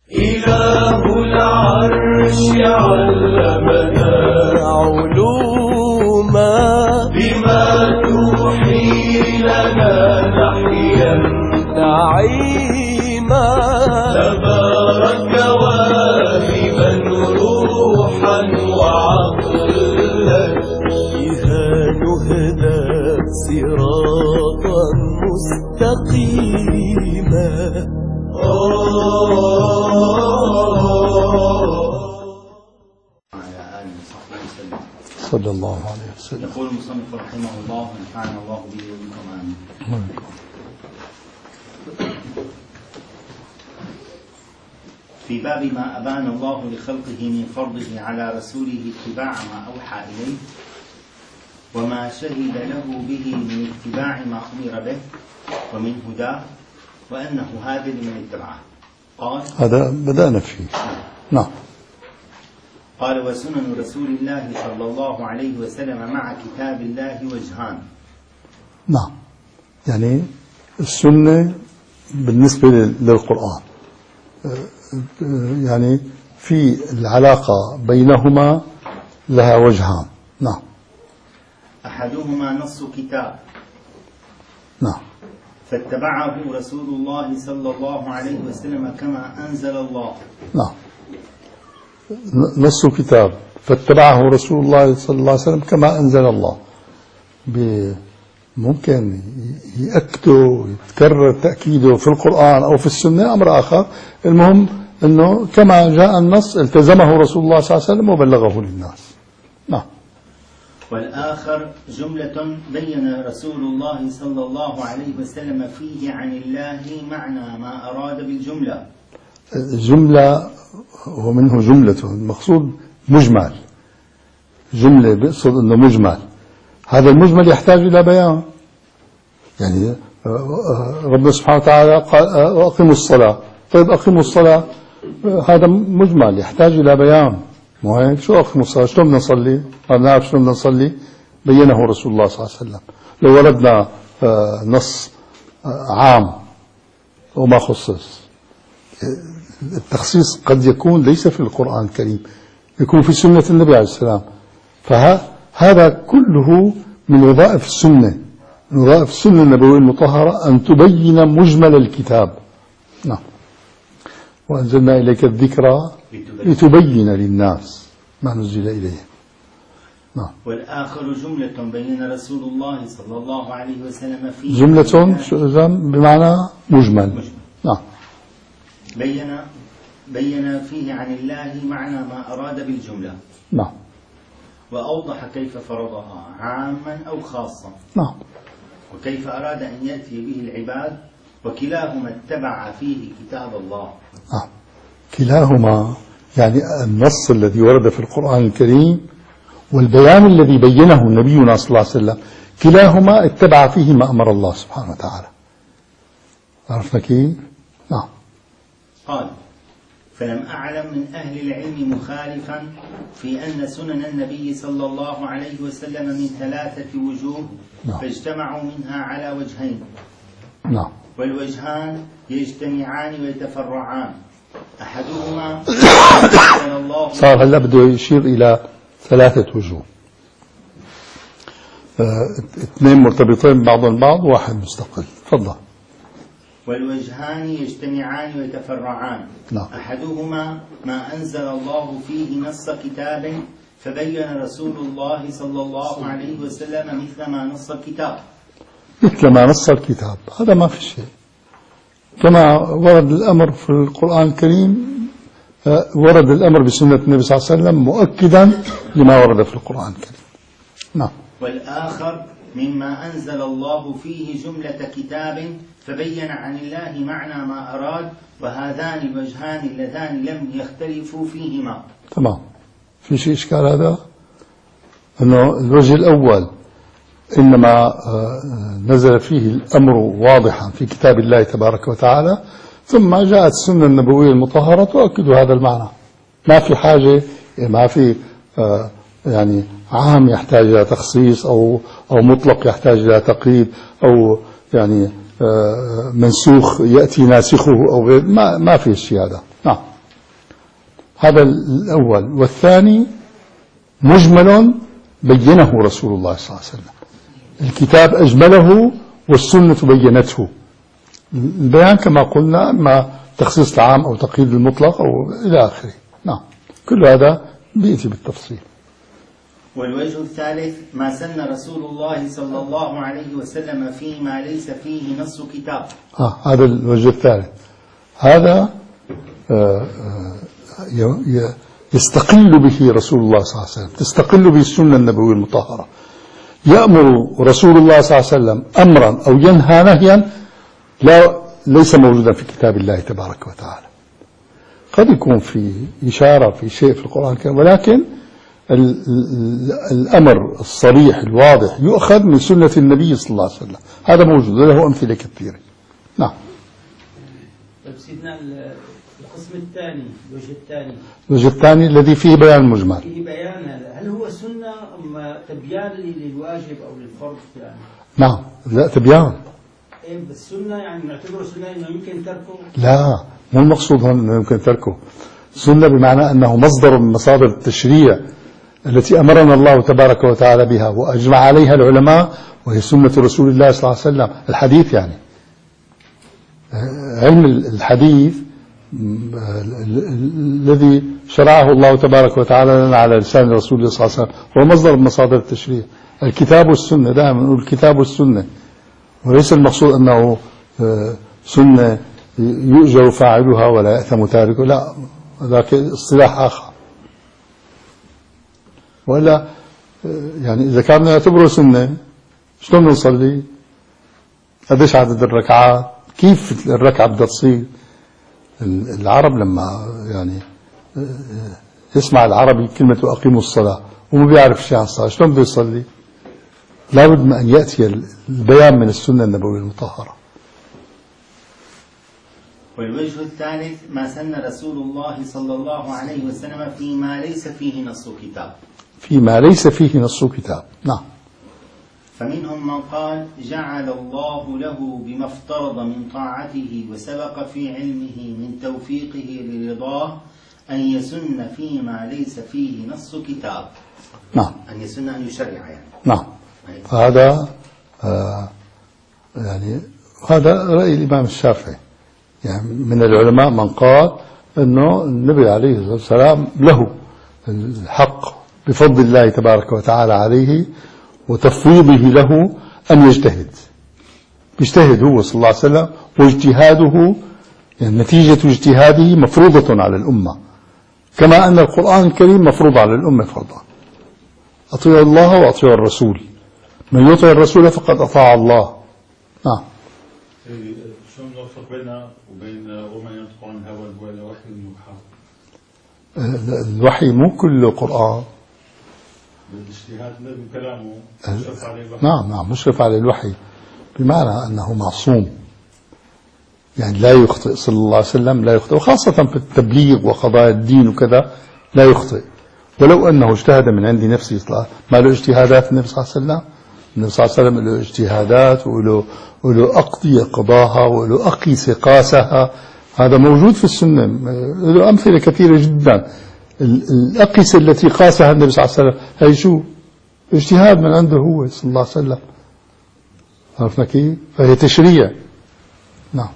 إله العرش علمنا علوما بما توحي لنا نحيا نعيما تبارك واهبا روحا وعقلا بها نهدى صراطا مستقيما. صلى الله عليه وسلم. يقول المصنف رحمه الله ونفعنا الله به وبكم آمين. في باب ما أبان الله لخلقه من فرضه على رسوله اتباع ما أوحى إليه وما شهد له به من اتباع ما أمر به ومن هداه وأنه هادي لمن اتبعه. قال هذا بدأنا فيه. نعم. قال وسنن رسول الله صلى الله عليه وسلم مع كتاب الله وجهان. نعم، يعني السنة بالنسبة للقرآن يعني في العلاقة بينهما لها وجهان. نعم. أحدهما نص كتاب. نعم. فاتبعه رسول الله صلى الله عليه وسلم كما أنزل الله. نعم. نص كتاب فاتبعه رسول الله صلى الله عليه وسلم كما أنزل الله. ممكن يأكده يتكرر تأكيده في القرآن أو في السنة أمر آخر، المهم أنه كما جاء النص التزمه رسول الله صلى الله عليه وسلم وبلغه للناس. نعم. والآخر جملة بين رسول الله صلى الله عليه وسلم فيه عن الله معنى ما أراد بالجملة. جملة ومنه جملة، المقصود مجمل، جملة بيقصد أنه مجمل، هذا المجمل يحتاج إلى بيان. يعني ربنا سبحانه وتعالى قال أقيموا الصلاة، طيب أقيموا الصلاة هذا مجمل يحتاج إلى بيان، مو هيك؟ شو أقيموا الصلاة؟ شلون بدنا نصلي؟ ما بنعرف شلون بدنا نصلي؟ بينه رسول الله صلى الله عليه وسلم. لو وردنا نص عام وما خصص، التخصيص قد يكون ليس في القرآن الكريم، يكون في سنة النبي عليه السلام، فهذا كله من وظائف السنة، من وظائف السنة النبوية المطهرة أن تبين مجمل الكتاب. نعم. وأنزلنا إليك الذكرى لتبين للناس ما نزل إليه. نعم. والآخر جملة بين رسول الله صلى الله عليه وسلم فيه جملة بمعنى مجمل. نعم. بين فيه عن الله معنى ما أراد بالجملة. نعم. وأوضح كيف فرضها عاما أو خاصا. نعم. وكيف أراد أن يأتي به العباد، وكلاهما اتبع فيه كتاب الله. نعم. كلاهما يعني النص الذي ورد في القرآن الكريم والبيان الذي بينه نبينا صلى الله عليه وسلم، كلاهما اتبع فيه ما أمر الله سبحانه وتعالى. عرفنا كيف؟ نعم. قال فلم أعلم من أهل العلم مخالفا في أن سنن النبي صلى الله عليه وسلم من 3 وجوه. نعم. فاجتمعوا منها على وجهين. نعم. والوجهان يجتمعان ويتفرعان. أحدهما صار هلا بده يشير إلى 3 وجوه، 2 مرتبطين ببعضهم البعض وواحد مستقل. تفضل. والوجهان يجتمعان ويتفرعان. نعم. أحدهما ما أنزل الله فيه نص كتاب فبين رسول الله صلى الله عليه وسلم مثل ما نص الكتاب. مثل ما نص الكتاب، هذا ما في شيء. كما ورد الأمر في القرآن الكريم ورد الأمر بسنة النبي صلى الله عليه وسلم مؤكدا لما ورد في القرآن الكريم. نعم. والآخر مما أنزل الله فيه جملة كتاب فبين عن الله معنى ما أراد، وهذان الوجهان اللذان لم يختلفوا فيهما. تمام. في شيء إشكال هذا؟ أنه الوجه الأول إنما نزل فيه الأمر واضحا في كتاب الله تبارك وتعالى، ثم جاءت السنة النبوية المطهرة تؤكد هذا المعنى. ما في حاجة، ما في يعني عام يحتاج إلى تخصيص أو مطلق يحتاج إلى تقييد، أو يعني منسوخ يأتي ناسخه أو غير، ما في الشيء هذا. نعم. هذا الأول. والثاني مجمل بينه رسول الله صلى الله عليه وسلم، الكتاب أجمله والسنة بينته. البيان كما قلنا إما تخصيص العام أو تقييد المطلق أو إلى آخره. نعم، كل هذا بيأتي بالتفصيل. والوجه الثالث ما سن رسول الله صلى الله عليه وسلم فيما ليس فيه نص كتاب. هذا الوجه الثالث. هذا يستقل به رسول الله صلى الله عليه وسلم، تستقل به السنة النبوية المطهرة. يأمر رسول الله صلى الله عليه وسلم أمرا أو ينهى نهيا ليس موجودا في كتاب الله تبارك وتعالى. قد يكون في إشارة في شيء في القرآن الكريم، ولكن الأمر الصريح الواضح يؤخذ من سنة النبي صلى الله عليه وسلم. هذا موجود وله أمثلة كثيرة. نعم. طيب سيدنا القسم الثاني، الوجه الثاني الذي فيه بيان المجمل. فيه بيان، هل هو سنة أم تبيان للواجب أو للفرض يعني؟ نعم، لا تبيان. إيه بس سنة يعني نعتبره سنة إنه يمكن تركه؟ لا، مو المقصود هون إنه يمكن تركه. سنة بمعنى أنه مصدر من مصادر التشريع التي أمرنا الله تبارك وتعالى بها وأجمع عليها العلماء، وهي سنة رسول الله صلى الله عليه وسلم. الحديث يعني علم الحديث الذي شرعه الله تبارك وتعالى لنا على لسان رسول الله صلى الله عليه وسلم هو مصدر من مصادر التشريع. الكتاب والسنة، دائما نقول الكتاب والسنة، وليس المقصود أنه سنة يؤجر فاعلها ولا يأثم تاركه، لا، لكن اصطلاح آخر. ولا يعني إذا كان نعتبره سنة شلون نصلي؟ قديش عدد الركعات؟ كيف الركعة بدها تصير؟ العرب لما يعني يسمع العربي كلمة أقيموا الصلاة وما بيعرف شيء عن الصلاة، شلون بده يصلي؟ لابد من أن يأتي البيان من السنة النبوية المطهرة. والوجه الثالث ما سن رسول الله صلى الله عليه وسلم فيما ليس فيه نص كتاب. فيما ليس فيه نص كتاب. نعم. فمنهم من قال جعل الله له بما افترض من طاعته وسبق في علمه من توفيقه لرضاه أن يسن فيما ليس فيه نص كتاب. نعم. أن يسن أن يشرع يعني. نعم. هذا يعني هذا رأي الإمام الشافعي. يعني من العلماء من قال أنه النبي عليه الصلاة والسلام له الحق بفضل الله تبارك وتعالى عليه وتفويضه له أن يجتهد. يجتهد هو صلى الله عليه وسلم، واجتهاده يعني نتيجة اجتهاده مفروضة على الأمة، كما أن القرآن الكريم مفروض على الأمة فرضا. أطيعوا الله وأطيعوا الرسول، من يطيع الرسول فقد أطاع الله. نعم. شو نوفق بيننا وبين وما ينطق عن الهوى ولا وحي يوحى؟ الوحي مو كله قرآن. بالاجتهاد من كلامه مشرف عليه الوحي. نعم مشرف على الوحي، بمعنى أنه معصوم، يعني لا يخطئ صلى الله عليه وسلم، لا يخطئ، وخاصة في التبليغ وقضايا الدين وكذا لا يخطئ. ولو أنه اجتهد من عند نفسه، ما له اجتهادات النبي صلى الله عليه وسلم؟ النبي صلى الله عليه وسلم له اجتهادات وله أقضية قضاها وله أقيسة قاسها. هذا موجود في السنة، له أمثلة كثيرة جدا. الأقيسة التي قاسها النبي صلى الله عليه وسلم هي شو؟ اجتهاد من عنده هو صلى الله عليه وسلم. عرفنا كيف؟ فهي تشريع. نعم.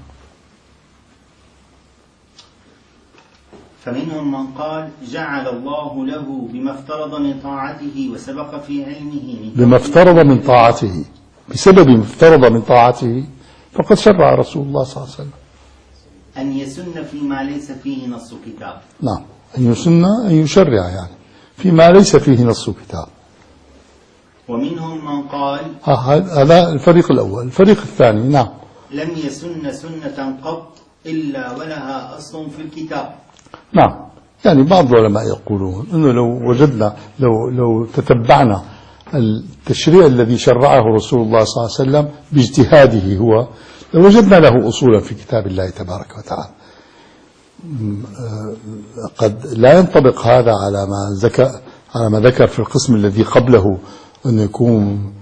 فمنهم من قال جعل الله له بما افترض من طاعته وسبق في علمه بما افترض من طاعته، بسبب ما افترض من طاعته فقد شرع رسول الله صلى الله عليه وسلم أن يسن فيما ليس فيه نص كتاب. نعم، أن يسن أن يشرع يعني فيما ليس فيه نص كتاب. ومنهم من قال هذا الفريق الأول. الفريق الثاني نعم لم يسن سنة قط إلا ولها أصل في الكتاب. نعم، يعني بعض العلماء يقولون أنه لو وجدنا لو تتبعنا التشريع الذي شرعه رسول الله صلى الله عليه وسلم باجتهاده هو لوجدنا له أصولا في كتاب الله تبارك وتعالى. قد لا ينطبق هذا على ما ذكر في القسم الذي قبله، أن يكون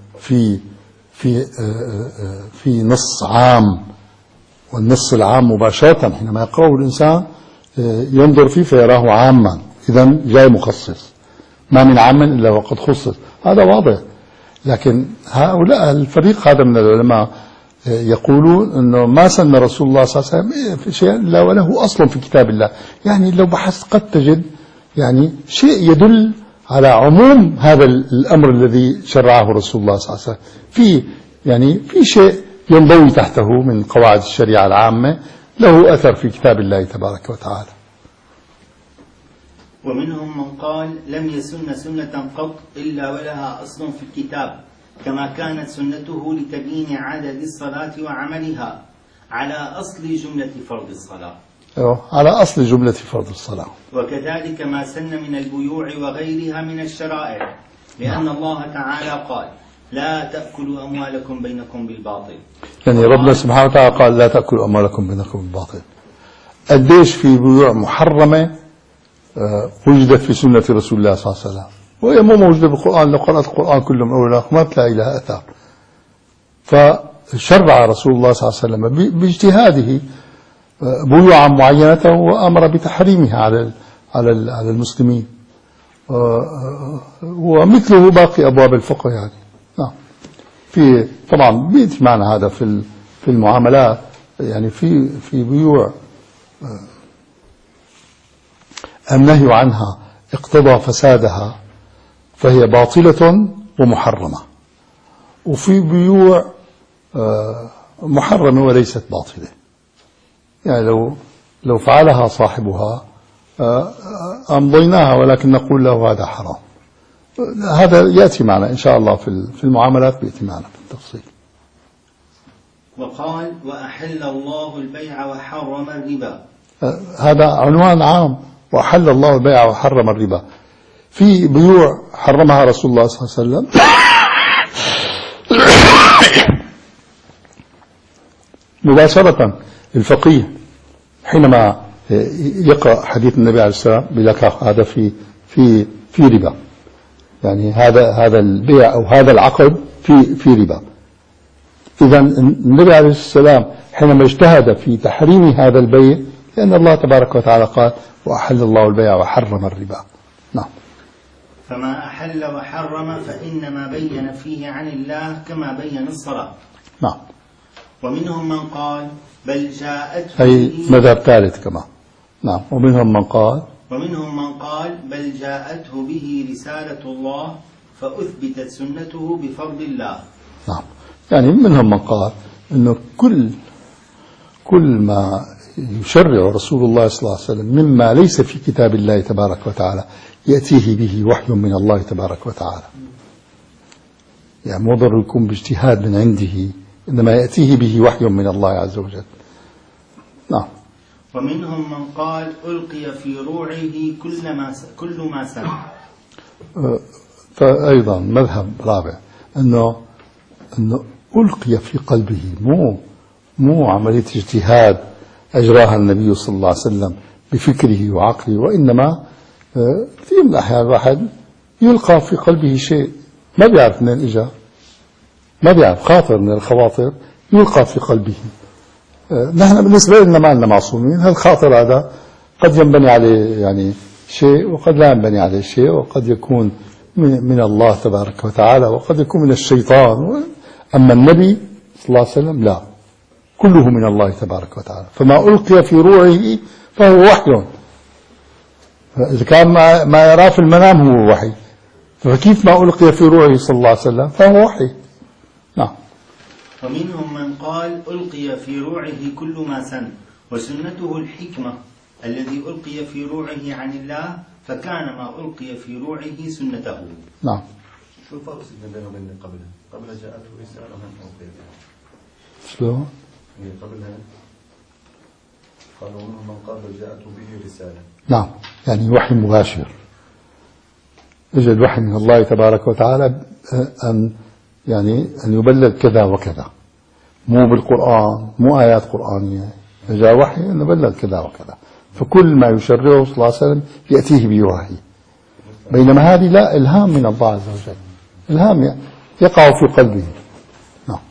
في نص عام، والنص العام مباشرة حينما يقرأه الإنسان ينظر فيه فيراه عاما، إذا جاي مخصص، ما من عام إلا وقد خصص، هذا واضح. لكن هؤلاء الفريق هذا من العلماء يقولون أنه ما سن رسول الله صلى الله عليه وسلم في شيء إلا وله أصل في كتاب الله. يعني لو بحثت قد تجد يعني شيء يدل على عموم هذا الأمر الذي شرعه رسول الله صلى الله عليه وسلم. في شيء ينضوي تحته من قواعد الشريعة العامة له أثر في كتاب الله تبارك وتعالى. ومنهم من قال لم يسن سنة قط إلا ولها أصل في الكتاب، كما كانت سنته لتبيين عدد الصلاة وعملها على أصل جملة فرض الصلاة. على أصل جملة فرض الصلاة. وكذلك ما سن من البيوع وغيرها من الشرائع، لأن الله تعالى قال لا تأكلوا أموالكم بينكم بالباطل. يعني ربنا سبحانه وتعالى قال لا تأكلوا أموالكم بينكم بالباطل. قديش في بيوع محرمة وجدت في سنة رسول الله صلى الله عليه وسلم، وهي مو موجودة بالقرآن. لو قرأت القرآن كله من أول ما تلاقي لها أثر. فشرع رسول الله صلى الله عليه وسلم باجتهاده بيوعا معينة وأمر بتحريمها على المسلمين، ومثله باقي أبواب الفقه. يعني في طبعا بيأتي معنا هذا في المعاملات. يعني في بيوع النهي عنها اقتضى فسادها فهي باطلة ومحرمة، وفي بيوع محرمة وليست باطلة. يعني لو فعلها صاحبها أمضيناها، ولكن نقول له هذا حرام. هذا يأتي معنا إن شاء الله في المعاملات، بيأتي معنا بالتفصيل. وقال وأحل الله البيع وحرم الربا. هذا عنوان عام، وأحل الله البيع وحرم الربا. في بيوع حرمها رسول الله صلى الله عليه وسلم مباشرة. الفقيه حينما يقرأ حديث النبي عليه السلام بلك هذا في ربا، يعني هذا البيع أو هذا العقد في ربا. إذا النبي عليه السلام حينما اجتهد في تحريم هذا البيع، لأن الله تبارك وتعالى قال وأحل الله البيع وحرم الربا. نعم. فما أحل وحرم فإنما بين فيه عن الله كما بين الصلاة. نعم. ومنهم من قال بل جاءته أي مذهب ثالث كمان. نعم. ومنهم من قال بل جاءته به رسالة الله فأثبتت سنته بفضل الله. نعم. يعني منهم من قال إنه كل ما يشرع رسول الله صلى الله عليه وسلم مما ليس في كتاب الله تبارك وتعالى يأتيه به وحي من الله تبارك وتعالى. يعني مو ضروري يكون باجتهاد من عنده، إنما يأتيه به وحي من الله عز وجل. نعم. ومنهم من قال ألقي في روعه كل ما سمع. فأيضا مذهب رابع أنه ألقي في قلبه، مو عملية اجتهاد أجراها النبي صلى الله عليه وسلم بفكره وعقله، وإنما كثير من الأحيان الواحد يلقى في قلبه شيء ما بيعرف من إجا، ما بيعرف، خاطر من الخواطر يلقى في قلبه. نحن بالنسبة لنا ما لنا معصومين، هالخاطر هذا قد ينبني عليه يعني شيء وقد لا ينبني عليه شيء، وقد يكون من الله تبارك وتعالى وقد يكون من الشيطان. أما النبي صلى الله عليه وسلم لا، كله من الله تبارك وتعالى. فما ألقي في روعه فهو وحي، إذا كان ما يراه في المنام هو وحي، فكيف ما ألقي في روعه صلى الله عليه وسلم فهو وحي. نعم. ومنهم من قال ألقي في روعه كل ما سن، وسنته الحكمة الذي ألقي في روعه عن الله، فكان ما ألقي في روعه سنته. نعم. شو الفرق بينه وبين قبلها جاءته رسالة من ألقي بها؟ شلون؟ هي قبلها قالوا منهم من قال جاءته به رسالة. نعم، يعني وحي مباشر، اجى الوحي من الله تبارك وتعالى أن يبلغ كذا وكذا، مو بالقرآن، مو آيات قرآنية، جاء وحي أن يبلغ كذا وكذا. فكل ما يشرعه صلى الله عليه وسلم يأتيه بوحي، بينما هذه لا، إلهام من الله عز وجل، إلهام يقع في قلبه. نعم.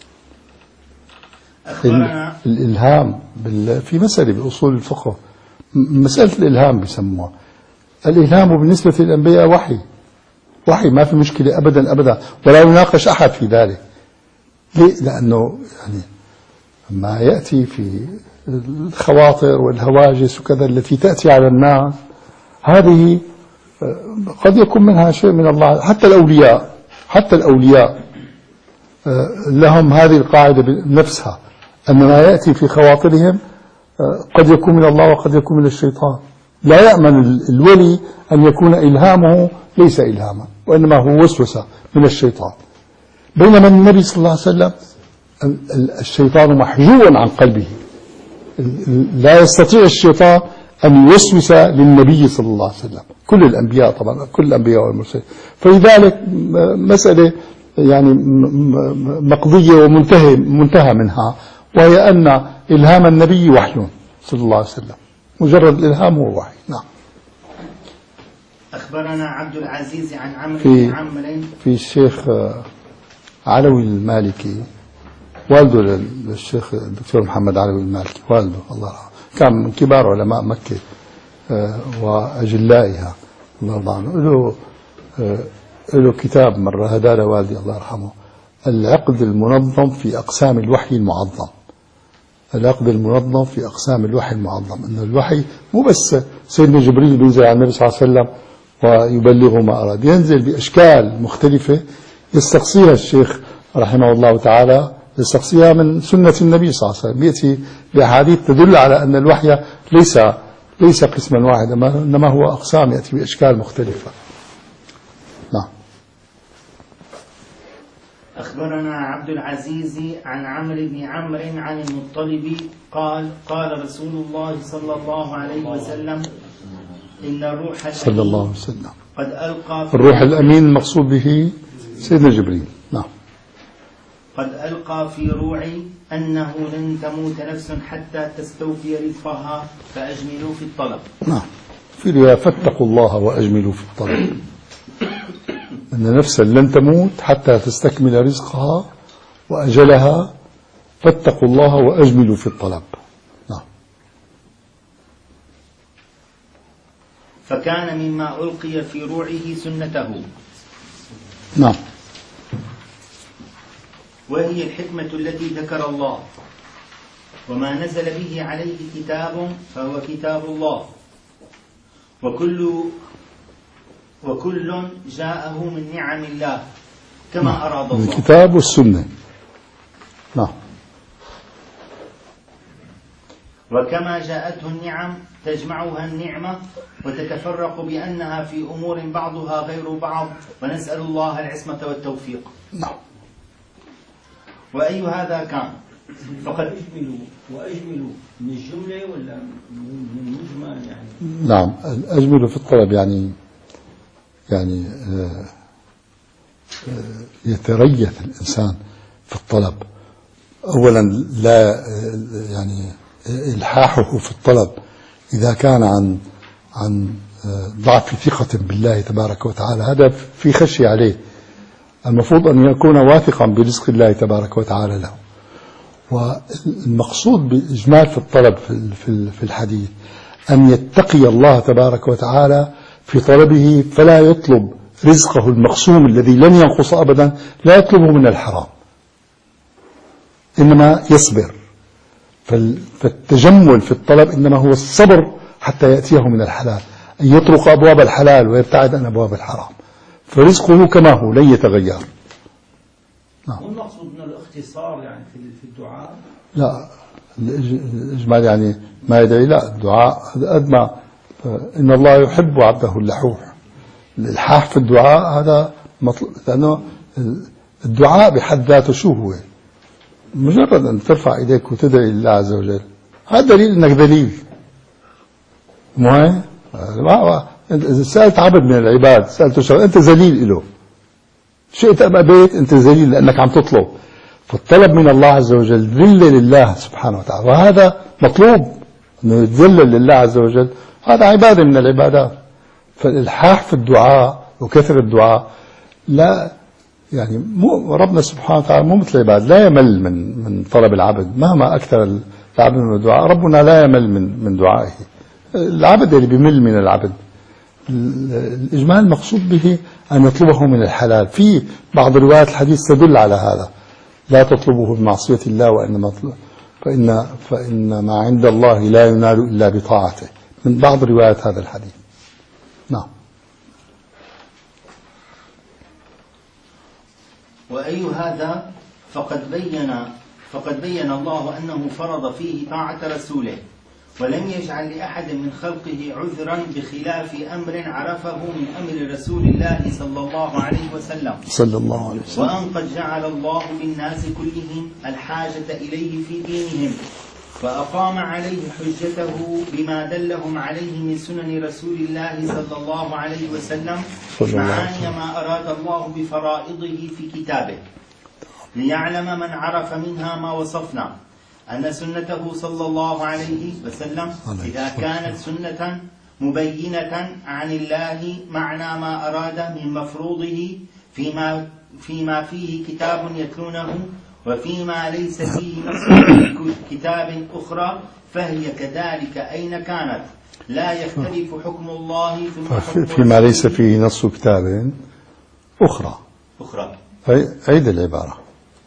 الإلهام في مسألة بأصول الفقه مسألة الإلهام بيسموها. الإلهام بالنسبة للأنبياء وحي ما في مشكلة أبدا أبدا، ولا يناقش أحد في ذلك. ليه؟ لأنه يعني ما يأتي في الخواطر والهواجس وكذا التي تأتي على الناس، هذه قد يكون منها شيء من الله. حتى الأولياء لهم هذه القاعدة بنفسها، أن ما يأتي في خواطرهم قد يكون من الله وقد يكون من الشيطان. لا يأمن الولي أن يكون إلهامه ليس إلهاما، وإنما هو وسوسة من الشيطان. بينما النبي صلى الله عليه وسلم الشيطان محجوب عن قلبه، لا يستطيع الشيطان أن يوسوس للنبي صلى الله عليه وسلم. كل الأنبياء طبعا، كل الأنبياء والمرسلين. فلذلك مسألة يعني مقضية ومنتهى منها، وهي أن إلهام النبي وحي صلى الله عليه وسلم، مجرد الإلهام هو وحي. نعم. أخبرنا عبد العزيز عن عمرو بن عمرو في الشيخ علوي المالكي، والده للشيخ الدكتور محمد علوي المالكي، والده الله يرحمه، كان من كبار علماء مكة وأجلائها الله يرضى عنه. له كتاب مرة هدى والدي الله يرحمه، العقد المنظم في أقسام الوحي المعظم. العقد المنظم في أقسام الوحي المعظم، أن الوحي مو بس سيدنا جبريل بينزل على النبي صلى الله عليه وسلم ويبلغه ما أراد، ينزل بأشكال مختلفة يستقصيها الشيخ رحمه الله تعالى، يستقصيها من سنة النبي صلى الله عليه وسلم. يأتي بأحاديث تدل على أن الوحي ليس قسما واحدا، إنما هو أقسام يأتي بأشكال مختلفة. نعم. أخبرنا عبد العزيز عن عمرو بن عمرو عن المطلب قال قال رسول الله صلى الله عليه وسلم إن الروح صلى الله عليه وسلم قد ألقى الروح الأمين المقصود به سيدنا جبريل. نعم. قد ألقى في روعي أنه لن تموت نفس حتى تستوفي رزقها فأجملوا في الطلب. نعم. في رواية فاتقوا الله وأجملوا في الطلب، أن نفسا لن تموت حتى تستكمل رزقها وأجلها، فاتقوا الله وأجملوا في الطلب. نعم. فكان مما ألقي في روعه سنته. نعم. وهي الحكمة التي ذكر الله، وما نزل به عليه كتاب فهو كتاب الله، وكل جاءه من نعم الله كما أراد الله. الكتاب والسنة. نعم. وكما جاءته النعم تجمعها النعمة وتتفرق بأنها في أمور بعضها غير بعض، ونسأل الله العصمة والتوفيق. نعم. وأي هذا كان فقد وأجملوا من الجملة ولا من المجمل يعني؟ نعم. أجملوا في الطلب يعني يتريث الإنسان في الطلب. أولا لا يعني إلحاحه في الطلب إذا كان عن ضعف ثقة بالله تبارك وتعالى، هذا في خشية عليه. المفروض أن يكون واثقا برزق الله تبارك وتعالى له. والمقصود بالإجمال في الطلب في الحديث أن يتقي الله تبارك وتعالى في طلبه، فلا يطلب رزقه المقسوم الذي لن ينقص أبدا، لا يطلبه من الحرام، إنما يصبر. فالتجمل في الطلب إنما هو الصبر حتى يأتيه من الحلال، أن يطرق أبواب الحلال ويبتعد عن أبواب الحرام، فرزقه كما هو لن يتغير. مو المقصود من الاختصار يعني في الدعاء؟ لا، الإجمال يعني ما يدعي، لا، الدعاء قد ما إن الله يحب عبده اللحوح. الإلحاح في الدعاء هذا مطلوب، لأنه الدعاء بحد ذاته شو هو؟ مجرد أن ترفع إيديك وتدعي الله عز وجل، هذا دليل أنك ذليل. مو هي؟ إذا سألت عبد من العباد، سألته شغل، أنت ذليل له، شئت أم أبيت أنت ذليل لأنك عم تطلب. فالطلب من الله عز وجل ذل لله سبحانه وتعالى، وهذا مطلوب أنه يتذلل لله عز وجل، هذا عبادة من العبادات. فالإلحاح في الدعاء وكثر الدعاء لا يعني مو ربنا سبحانه وتعالى مو مثل العباد، لا يمل من طلب العبد مهما أكثر العبد من الدعاء. ربنا لا يمل من دعائه، العبد اللي بيمل من العبد. الإجمال المقصود به أن يطلبه من الحلال. في بعض روايات الحديث تدل على هذا، لا تطلبه بمعصية الله وإنما فإن ما عند الله لا ينال إلا بطاعته، من بعض روايات هذا الحديث. نعم. وأي هذا فقد بين الله أنه فرض فيه طاعة رسوله، ولم يجعل لأحد من خلقه عذرا بخلاف أمر عرفه من أمر رسول الله صلى الله عليه وسلم. وأن قد جعل الله للناس كلهم الحاجة إليه في دينهم، فأقام عليه حجته بما دلهم عليه من سنن رسول الله صلى الله عليه وسلم معاني ما أراد الله بفرائضه في كتابه، ليعلم من عرف منها ما وصفنا أن سنته صلى الله عليه وسلم إذا كانت سنة مبينة عن الله معنى ما أراد من مفروضه فيما فيه كتاب يتلونه وفيما ليس فيه نص كتاب أخرى فهي كذلك أين كانت لا يختلف حكم الله فيما ليس فيه نص كتاب أخرى. عيد العبارة.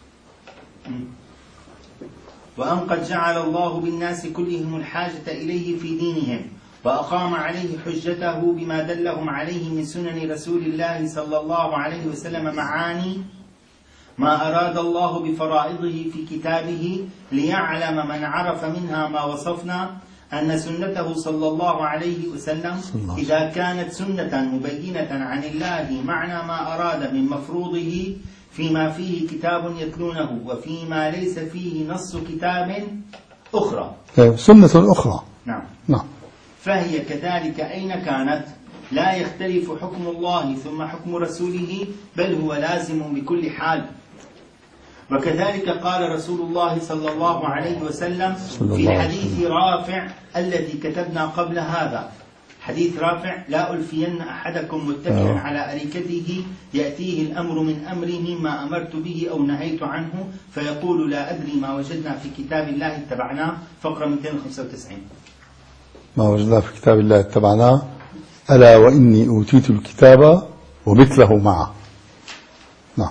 وأن قد جعل الله بالناس كلهم الحاجة إليه في دينهم، وأقام عليه حجته بما دلهم عليه من سنن رسول الله صلى الله عليه وسلم معاني ما أراد الله بفرائضه في كتابه، ليعلم من عرف منها ما وصفنا أن سنته صلى الله عليه وسلم إذا كانت سنة مبينة عن الله معنى ما أراد من مفروضه فيما فيه كتاب يتلونه وفيما ليس فيه نص كتاب أخرى. سنة أخرى. نعم. فهي كذلك أين كانت لا يختلف حكم الله ثم حكم رسوله، بل هو لازم بكل حال. وكذلك قال رسول الله صلى الله عليه وسلم في حديث رافع الذي كتبنا قبل هذا، حديث رافع: لا ألفين أحدكم متكئا على أريكته يأتيه الأمر من أمره ما أمرت به أو نهيت عنه فيقول لا أدري ما وجدنا في كتاب الله اتبعناه. فقرة 295. ما وجدنا في كتاب الله اتبعناه، ألا وإني أوتيت الكتاب ومثله معه. نعم.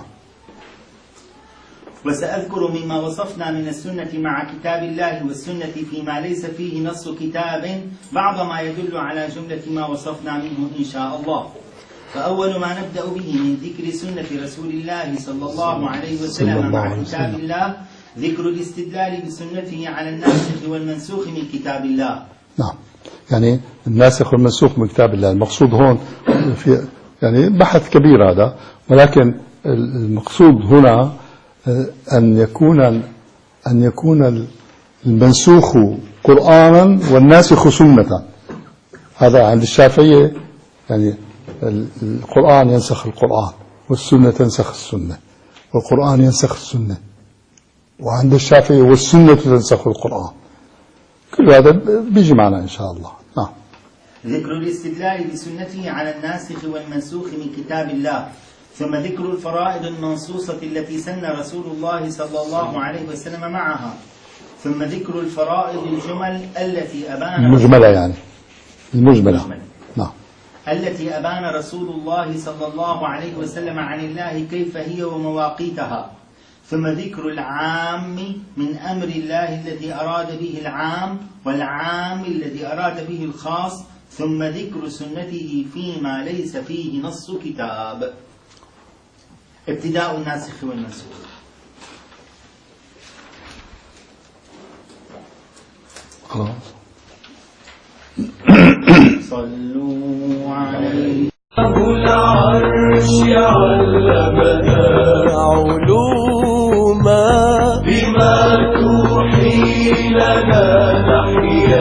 وسأذكر مما وصفنا من السنة مع كتاب الله والسنة فيما ليس فيه نص كتاب بعض ما يدل على جملة ما وصفنا منه إن شاء الله. فأول ما نبدأ به من ذكر سنة رسول الله صلى الله عليه وسلم مع كتاب الله ذكر الاستدلال بسنته على الناسخ والمنسوخ من كتاب الله. نعم، يعني الناسخ والمنسوخ من كتاب الله. المقصود هون في يعني بحث كبير هذا، ولكن المقصود هنا أن يكون المنسوخ قرآنا والناسخ سنة. هذا عند الشافعية، يعني القرآن ينسخ القرآن والسنة تنسخ السنة والقرآن ينسخ السنة، وعند الشافعية والسنة تنسخ القرآن. كل هذا بيجي معنا إن شاء الله. نعم. ذكر الاستدلال بسنته على الناسخ والمنسوخ من كتاب الله، ثم ذكر الفرائض المنصوصة التي سن رسول الله صلى الله عليه وسلم معها، ثم ذكر الفرائض الجمل التي أبان المجملة. نعم. التي أبان رسول الله صلى الله عليه وسلم عن الله كيف هي ومواقيتها، ثم ذكر العام من أمر الله الذي أراد به العام والعام الذي أراد به الخاص، ثم ذكر سنته فيما ليس فيه نص كتاب. ابتداء الناسخ والمنسوخ. صلوا عليه. أبو العرش علمنا علوما بما توحي لنا نحيا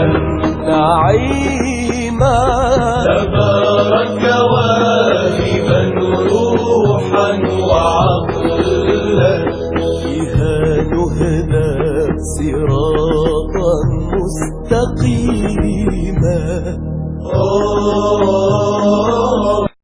نعيما، تبارك واهبا روحا وعقلا، بها نهدى صراطا مستقيما.